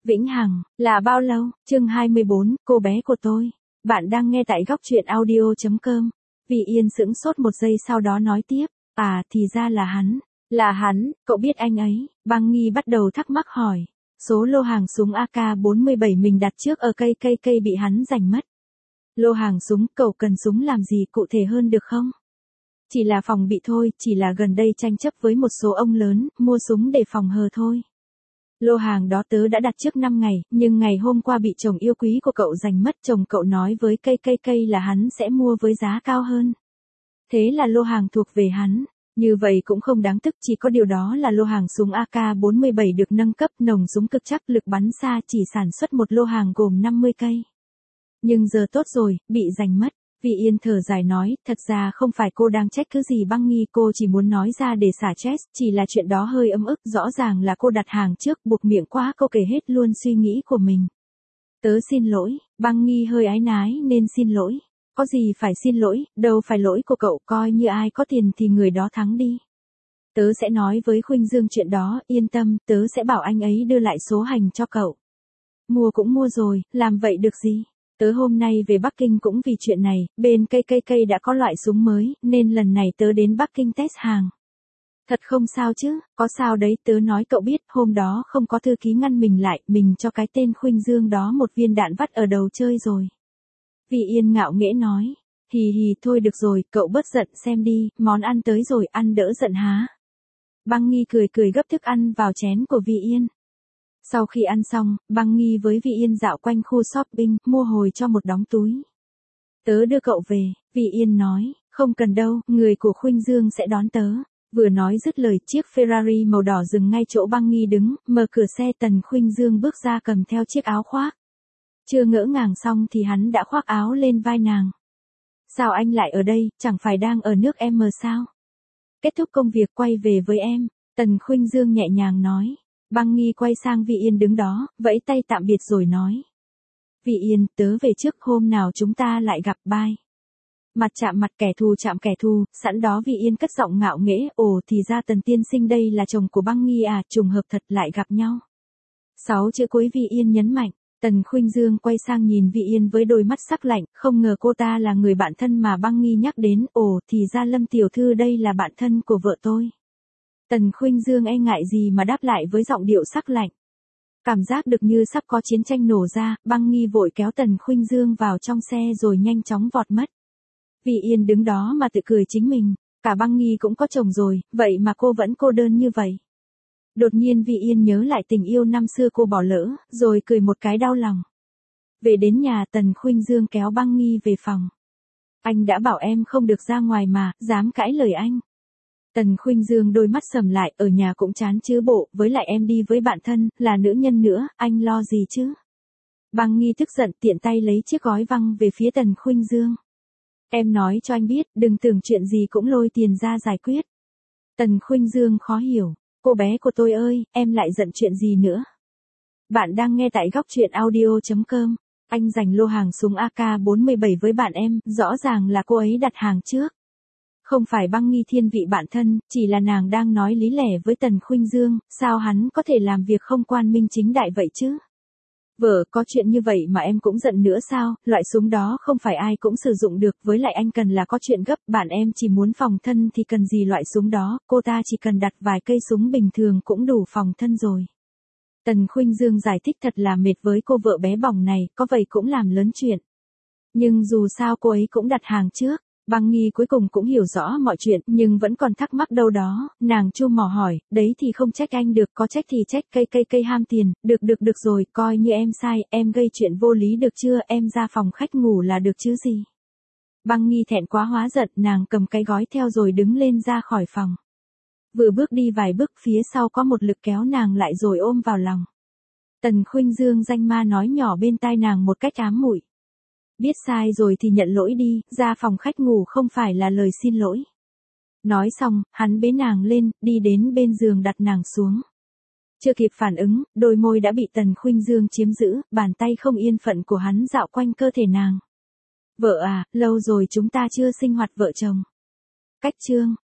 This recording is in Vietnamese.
Vĩnh hằng, là bao lâu? Chương 24, cô bé của tôi. Bạn đang nghe tại góc truyện audio.com. Vị Yên sững sốt một giây sau đó nói tiếp. À, thì ra là hắn. Là hắn, cậu biết anh ấy. Băng Nghi bắt đầu thắc mắc hỏi. Số lô hàng súng AK-47 mình đặt trước ở cây bị hắn giành mất. Lô hàng súng, cậu cần súng làm gì cụ thể hơn được không? Chỉ là phòng bị thôi, chỉ là gần đây tranh chấp với một số ông lớn, mua súng để phòng hờ thôi. Lô hàng đó tớ đã đặt trước 5 ngày, nhưng ngày hôm qua bị chồng yêu quý của cậu giành mất. Chồng cậu nói với cây là hắn sẽ mua với giá cao hơn. Thế là lô hàng thuộc về hắn. Như vậy cũng không đáng tức, chỉ có điều đó là lô hàng súng AK-47 được nâng cấp, nòng súng cực chắc, lực bắn xa, chỉ sản xuất một lô hàng gồm 50 cây. Nhưng giờ tốt rồi, bị giành mất. Vị Yên thở dài nói, thật ra không phải cô đang trách cứ gì Băng Nghi, cô chỉ muốn nói ra để xả stress, chỉ là chuyện đó hơi ấm ức, rõ ràng là cô đặt hàng trước, buộc miệng quá, cô kể hết luôn suy nghĩ của mình. Tớ xin lỗi. Băng Nghi hơi áy náy nên xin lỗi. Có gì phải xin lỗi, đâu phải lỗi của cậu, coi như ai có tiền thì người đó thắng đi. Tớ sẽ nói với Khuynh Dương chuyện đó, yên tâm, tớ sẽ bảo anh ấy đưa lại số hành cho cậu. Mua cũng mua rồi, làm vậy được gì? Tớ hôm nay về Bắc Kinh cũng vì chuyện này, bên cây đã có loại súng mới, nên lần này tớ đến Bắc Kinh test hàng. Thật không sao chứ, có sao đấy, tớ nói cậu biết, hôm đó không có thư ký ngăn mình lại, mình cho cái tên Khuynh Dương đó một viên đạn vắt ở đầu chơi rồi. Vị Yên ngạo nghễ nói, hì hì thôi được rồi, cậu bớt giận xem đi, món ăn tới rồi, ăn đỡ giận há. Băng Nghi cười gấp thức ăn vào chén của Vị Yên. Sau khi ăn xong, Băng Nghi với Vị Yên dạo quanh khu shopping, mua hồi cho một đống túi. Tớ đưa cậu về, Vị Yên nói, không cần đâu, người của Khuynh Dương sẽ đón tớ. Vừa nói dứt lời, chiếc Ferrari màu đỏ dừng ngay chỗ Băng Nghi đứng, mở cửa xe, Tần Khuynh Dương bước ra cầm theo chiếc áo khoác. Chưa ngỡ ngàng xong thì hắn đã khoác áo lên vai nàng. Sao anh lại ở đây, chẳng phải đang ở nước em mờ sao? Kết thúc công việc quay về với em, Tần Khuynh Dương nhẹ nhàng nói. Băng Nghi quay sang Vị Yên đứng đó, vẫy tay tạm biệt rồi nói. Vị Yên, tớ về trước, hôm nào chúng ta lại gặp, bye. Mặt chạm mặt, kẻ thù chạm kẻ thù, sẵn đó Vị Yên cất giọng ngạo nghễ, ồ thì ra Tần tiên sinh đây là chồng của Băng Nghi à, trùng hợp thật, lại gặp nhau. 6 chữ cuối Vị Yên nhấn mạnh. Tần Khuynh Dương quay sang nhìn Vị Yên với đôi mắt sắc lạnh, không ngờ cô ta là người bạn thân mà Băng Nghi nhắc đến, ồ thì ra Lâm tiểu thư đây là bạn thân của vợ tôi. Tần Khuynh Dương e ngại gì mà đáp lại với giọng điệu sắc lạnh. Cảm giác được như sắp có chiến tranh nổ ra, Băng Nghi vội kéo Tần Khuynh Dương vào trong xe rồi nhanh chóng vọt mất. Vị Yên đứng đó mà tự cười chính mình, cả Băng Nghi cũng có chồng rồi, vậy mà cô vẫn cô đơn như vậy. Đột nhiên Vị Yên nhớ lại tình yêu năm xưa cô bỏ lỡ, rồi cười một cái đau lòng. Về đến nhà, Tần Khuynh Dương kéo Băng Nghi về phòng. Anh đã bảo em không được ra ngoài mà, dám cãi lời anh. Tần Khuynh Dương đôi mắt sầm lại, ở nhà cũng chán chứ bộ, với lại em đi với bạn thân, là nữ nhân nữa, anh lo gì chứ? Băng Nghi tức giận tiện tay lấy chiếc gói văng về phía Tần Khuynh Dương. Em nói cho anh biết, đừng tưởng chuyện gì cũng lôi tiền ra giải quyết. Tần Khuynh Dương khó hiểu, cô bé của tôi ơi, em lại giận chuyện gì nữa? Bạn đang nghe tại góc truyện audio.com. Anh giành lô hàng súng AK-47 với bạn em, rõ ràng là cô ấy đặt hàng trước. Không phải Băng Nghi thiên vị bạn thân, chỉ là nàng đang nói lý lẽ với Tần Khuynh Dương, sao hắn có thể làm việc không quang minh chính đại vậy chứ? Vợ, có chuyện như vậy mà em cũng giận nữa sao, loại súng đó không phải ai cũng sử dụng được, với lại anh cần là có chuyện gấp, bạn em chỉ muốn phòng thân thì cần gì loại súng đó, cô ta chỉ cần đặt vài cây súng bình thường cũng đủ phòng thân rồi. Tần Khuynh Dương giải thích thật là mệt với cô vợ bé bỏng này, có vậy cũng làm lớn chuyện. Nhưng dù sao cô ấy cũng đặt hàng trước. Băng Nghi cuối cùng cũng hiểu rõ mọi chuyện, nhưng vẫn còn thắc mắc đâu đó, nàng chu mỏ hỏi, đấy thì không trách anh được, có trách thì trách cây ham tiền, được rồi, coi như em sai, em gây chuyện vô lý được chưa, em ra phòng khách ngủ là được chứ gì. Băng Nghi thẹn quá hóa giận, nàng cầm cái gói theo rồi đứng lên ra khỏi phòng. Vừa bước đi vài bước, phía sau có một lực kéo nàng lại rồi ôm vào lòng. Tần Khuynh Dương danh ma nói nhỏ bên tai nàng một cách ám muội. Biết sai rồi thì nhận lỗi đi, ra phòng khách ngủ không phải là lời xin lỗi. Nói xong, hắn bế nàng lên, đi đến bên giường đặt nàng xuống. Chưa kịp phản ứng, đôi môi đã bị Tần Khuynh Dương chiếm giữ, bàn tay không yên phận của hắn dạo quanh cơ thể nàng. Vợ à, lâu rồi chúng ta chưa sinh hoạt vợ chồng. Cách chương.